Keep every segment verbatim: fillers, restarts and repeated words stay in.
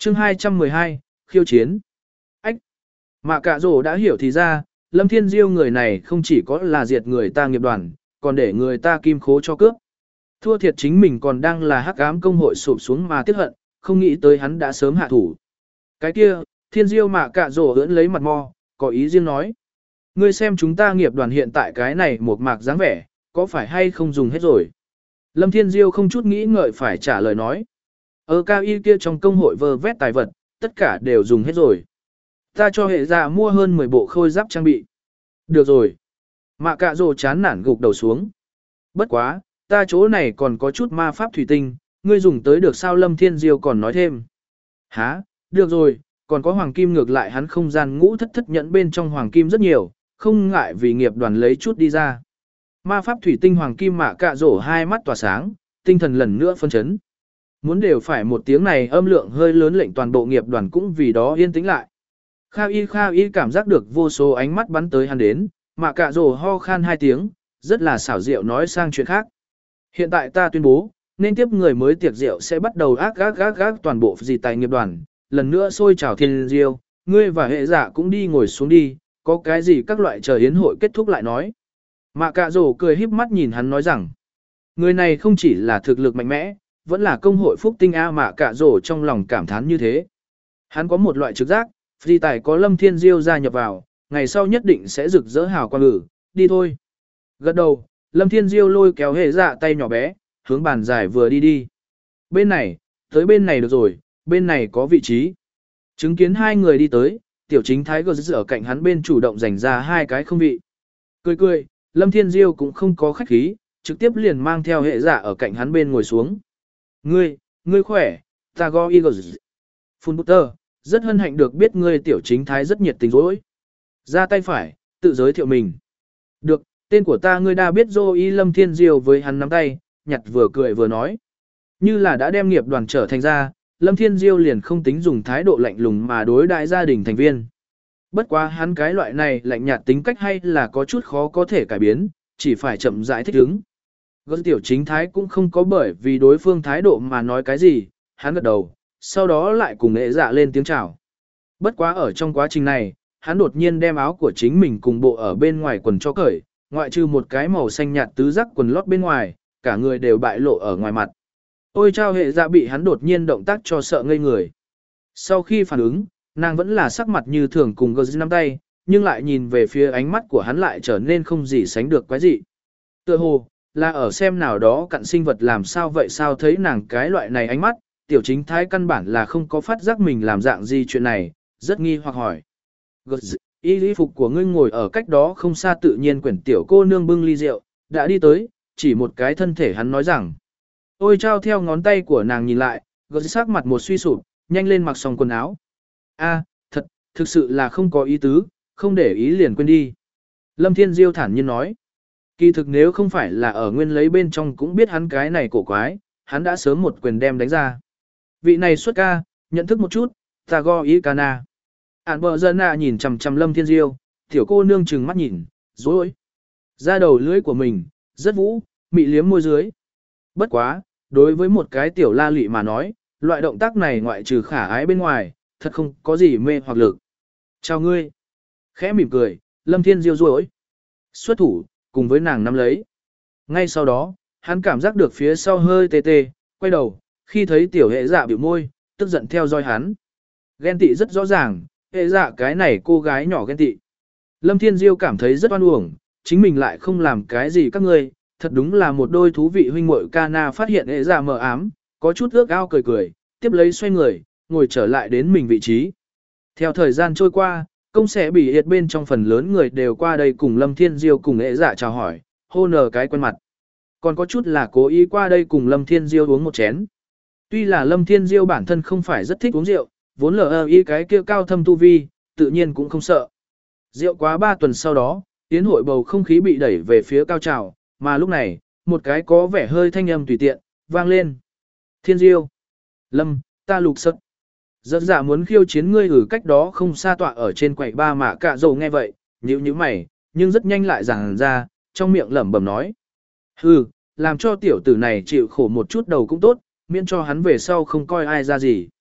chương hai trăm mười hai, khiêu chiến. Ách! Mạ Cạ Rồ đã hiểu thì ra, Lâm Thiên Diêu người này không chỉ có là diệt người ta nghiệp đoàn, còn để người ta kim khố cho cướp. Thua thiệt chính mình còn đang là hắc ám công hội sụp xuống mà tiếc hận, không nghĩ tới hắn đã sớm hạ thủ. Cái kia, Thiên Diêu Mạ Cạ Rồ ưỡn lấy mặt mo, có ý riêng nói. Ngươi xem chúng ta nghiệp đoàn hiện tại cái này một mạc dáng vẻ, có phải hay không dùng hết rồi? Lâm Thiên Diêu không chút nghĩ ngợi phải trả lời nói. Ở cao y kia trong công hội vơ vét tài vật, tất cả đều dùng hết rồi. Ta cho hệ dạ mua hơn mười bộ khôi giáp trang bị. Được rồi. Mạ Cạ Rồ chán nản gục đầu xuống. Bất quá, ta chỗ này còn có chút ma pháp thủy tinh, ngươi dùng tới được sao? Lâm Thiên Diêu còn nói thêm. Hả, được rồi, còn có hoàng kim, ngược lại hắn không gian ngũ thất thất nhẫn bên trong hoàng kim rất nhiều, không ngại vì nghiệp đoàn lấy chút đi ra. Ma pháp thủy tinh hoàng kim. Mạ Cạ Rồ hai mắt tỏa sáng, tinh thần lần nữa phân chấn. Muốn đều phải một tiếng này âm lượng hơi lớn lệnh toàn bộ nghiệp đoàn cũng vì đó yên tĩnh lại. Kha y Kha y cảm giác được vô số ánh mắt bắn tới hắn đến, Mạ Cạ Rồ ho khan hai tiếng, rất là xảo diệu nói sang chuyện khác. Hiện tại ta tuyên bố, nên tiếp người mới tiệc rượu sẽ bắt đầu ác gác gác gác toàn bộ gì tài nghiệp đoàn, lần nữa xôi trào Thiên Diêu, ngươi và hệ giả cũng đi ngồi xuống đi, có cái gì các loại chờ yến hội kết thúc lại nói. Mạ Cạ Rồ cười híp mắt nhìn hắn nói rằng, người này không chỉ là thực lực mạnh mẽ, vẫn là công hội phúc tinh A. Mạ Cạ Rồ trong lòng cảm thán như thế. Hắn có một loại trực giác, vì tài có Lâm Thiên Diêu gia nhập vào, ngày sau nhất định sẽ rực rỡ hào quang ngữ, đi thôi. Gật đầu, Lâm Thiên Diêu lôi kéo hệ dạ tay nhỏ bé, hướng bàn dài vừa đi đi. Bên này, tới bên này được rồi, bên này có vị trí. Chứng kiến hai người đi tới, tiểu chính thái gờ ở cạnh hắn bên chủ động dành ra hai cái không vị. Cười cười, Lâm Thiên Diêu cũng không có khách khí, trực tiếp liền mang theo hệ dạ ở cạnh hắn bên ngồi xuống. Ngươi, ngươi khỏe, ta go Eagles. Phun Butter, rất hân hạnh được biết ngươi tiểu chính thái rất nhiệt tình dối. Ra tay phải, tự giới thiệu mình. Được, tên của ta ngươi đã biết rồi. Lâm Thiên Diêu với hắn nắm tay, nhặt vừa cười vừa nói. Như là đã đem nghiệp đoàn trở thành ra, Lâm Thiên Diêu liền không tính dùng thái độ lạnh lùng mà đối đại gia đình thành viên. Bất quá hắn cái loại này lạnh nhạt tính cách hay là có chút khó có thể cải biến, chỉ phải chậm rãi thích ứng. Gớt tiểu chính thái cũng không có bởi vì đối phương thái độ mà nói cái gì, hắn gật đầu, sau đó lại cùng nghệ dạ lên tiếng chào. Bất quá ở trong quá trình này, hắn đột nhiên đem áo của chính mình cùng bộ ở bên ngoài quần cho cởi, ngoại trừ một cái màu xanh nhạt tứ giác quần lót bên ngoài, cả người đều bại lộ ở ngoài mặt. Ôi chao, hệ dạ bị hắn đột nhiên động tác cho sợ ngây người. Sau khi phản ứng, nàng vẫn là sắc mặt như thường cùng gờ nắm tay, nhưng lại nhìn về phía ánh mắt của hắn lại trở nên không gì sánh được quái dị. Tựa hồ, là ở xem nào đó cặn sinh vật làm sao vậy, sao thấy nàng cái loại này ánh mắt, tiểu chính thái căn bản là không có phát giác mình làm dạng gì chuyện này, rất nghi hoặc hỏi. Gờ y lý phục của ngươi ngồi ở cách đó không xa, tự nhiên quyển tiểu cô nương bưng ly rượu, đã đi tới, chỉ một cái thân thể hắn nói rằng. Ôi trao theo ngón tay của nàng nhìn lại, gờ sắc mặt một suy sụp, nhanh lên mặc xong quần áo. A, thật, thực sự là không có ý tứ, không để ý liền quên đi. Lâm Thiên Diêu thản nhiên nói. Kỳ thực nếu không phải là ở nguyên lấy bên trong cũng biết hắn cái này cổ quái, hắn đã sớm một quyền đem đánh ra. Vị này xuất ca, nhận thức một chút, ta go ý ca na. Ản bờ dân à nhìn chằm chằm Lâm Thiên Diêu, tiểu cô nương chừng mắt nhìn, dối. Ra đầu lưỡi của mình, rất vũ, mị liếm môi dưới. Bất quá, đối với một cái tiểu la lị mà nói, loại động tác này ngoại trừ khả ái bên ngoài, thật không có gì mê hoặc lực. Chào ngươi. Khẽ mỉm cười, Lâm Thiên Diêu rối. Xuất thủ, cùng với nàng nắm lấy. Ngay sau đó, hắn cảm giác được phía sau hơi tê tê, quay đầu, khi thấy tiểu hệ dạ biểu môi, tức giận theo dõi hắn. Ghen tị rất rõ ràng, hệ dạ cái này cô gái nhỏ ghen tị. Lâm Thiên Diêu cảm thấy rất oan uổng, chính mình lại không làm cái gì các ngươi, thật đúng là một đôi thú vị huynh muội. Kana phát hiện hệ dạ mờ ám, có chút ước ao cười cười, tiếp lấy xoay người, ngồi trở lại đến mình vị trí. Theo thời gian trôi qua, công sẽ bị hiệt bên trong phần lớn người đều qua đây cùng Lâm Thiên Diêu cùng hệ dạ chào hỏi, hô nở cái quen mặt. Còn có chút là cố ý qua đây cùng Lâm Thiên Diêu uống một chén. Tuy là Lâm Thiên Diêu bản thân không phải rất thích uống rượu, vốn lờ ý cái kia cao thâm tu vi, tự nhiên cũng không sợ. Rượu quá ba tuần sau đó, tiến hội bầu không khí bị đẩy về phía cao trào, mà lúc này, một cái có vẻ hơi thanh âm tùy tiện, vang lên. Thiên Diêu. Lâm, ta lục sật. Giật giả muốn khiêu chiến ngươi ở cách đó không xa tọa ở trên quầy ba. Mạ Cạ Rồ nghe vậy, nhíu nhíu mày, nhưng rất nhanh lại giảng ra, trong miệng lẩm bẩm nói. Hừ, làm cho tiểu tử này chịu khổ một chút đầu cũng tốt, miễn cho hắn về sau không coi ai ra gì.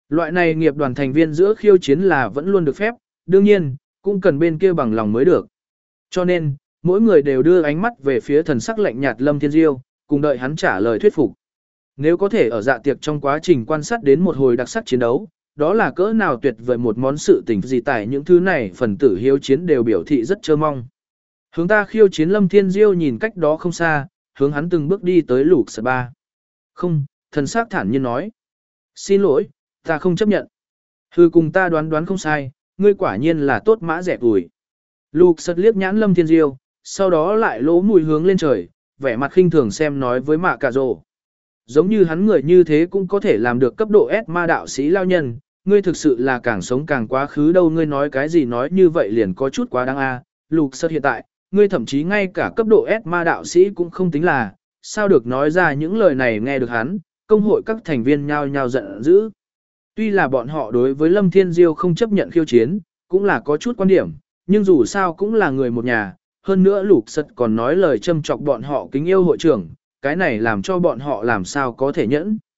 Loại này nghiệp đoàn thành viên giữa khiêu chiến là vẫn luôn được phép, đương nhiên, cũng cần bên kia bằng lòng mới được. Cho nên, mỗi người đều đưa ánh mắt về phía thần sắc lạnh nhạt Lâm Thiên Diêu, cùng đợi hắn trả lời thuyết phục. Nếu có thể ở dạ tiệc trong quá trình quan sát đến một hồi đặc sắc chiến đấu, đó là cỡ nào tuyệt vời một món sự tình gì tại những thứ này phần tử hiếu chiến đều biểu thị rất chơ mong. Hướng ta khiêu chiến Lâm Thiên Diêu nhìn cách đó không xa, hướng hắn từng bước đi tới lục sở ba. Không, thần sắc thản nhiên nói. Xin lỗi, ta không chấp nhận. Hừ, cùng ta đoán đoán không sai, ngươi quả nhiên là tốt mã rẻ tuổi. Lục sật liếc nhãn Lâm Thiên Diêu, sau đó lại lỗ mùi hướng lên trời, vẻ mặt khinh thường xem nói với Mạ Cà Rồ. Giống như hắn người như thế cũng có thể làm được cấp độ S ma đạo sĩ lao nhân, ngươi thực sự là càng sống càng quá khứ đâu, ngươi nói cái gì nói như vậy liền có chút quá đáng a. Lục sật hiện tại, ngươi thậm chí ngay cả cấp độ S ma đạo sĩ cũng không tính là, sao được nói ra những lời này nghe được hắn, công hội các thành viên nhao nhao giận dữ. Tuy là bọn họ đối với Lâm Thiên Diêu không chấp nhận khiêu chiến, cũng là có chút quan điểm, nhưng dù sao cũng là người một nhà, hơn nữa lục sật còn nói lời châm chọc bọn họ kính yêu hội trưởng, cái này làm cho bọn họ làm sao có thể nhẫn.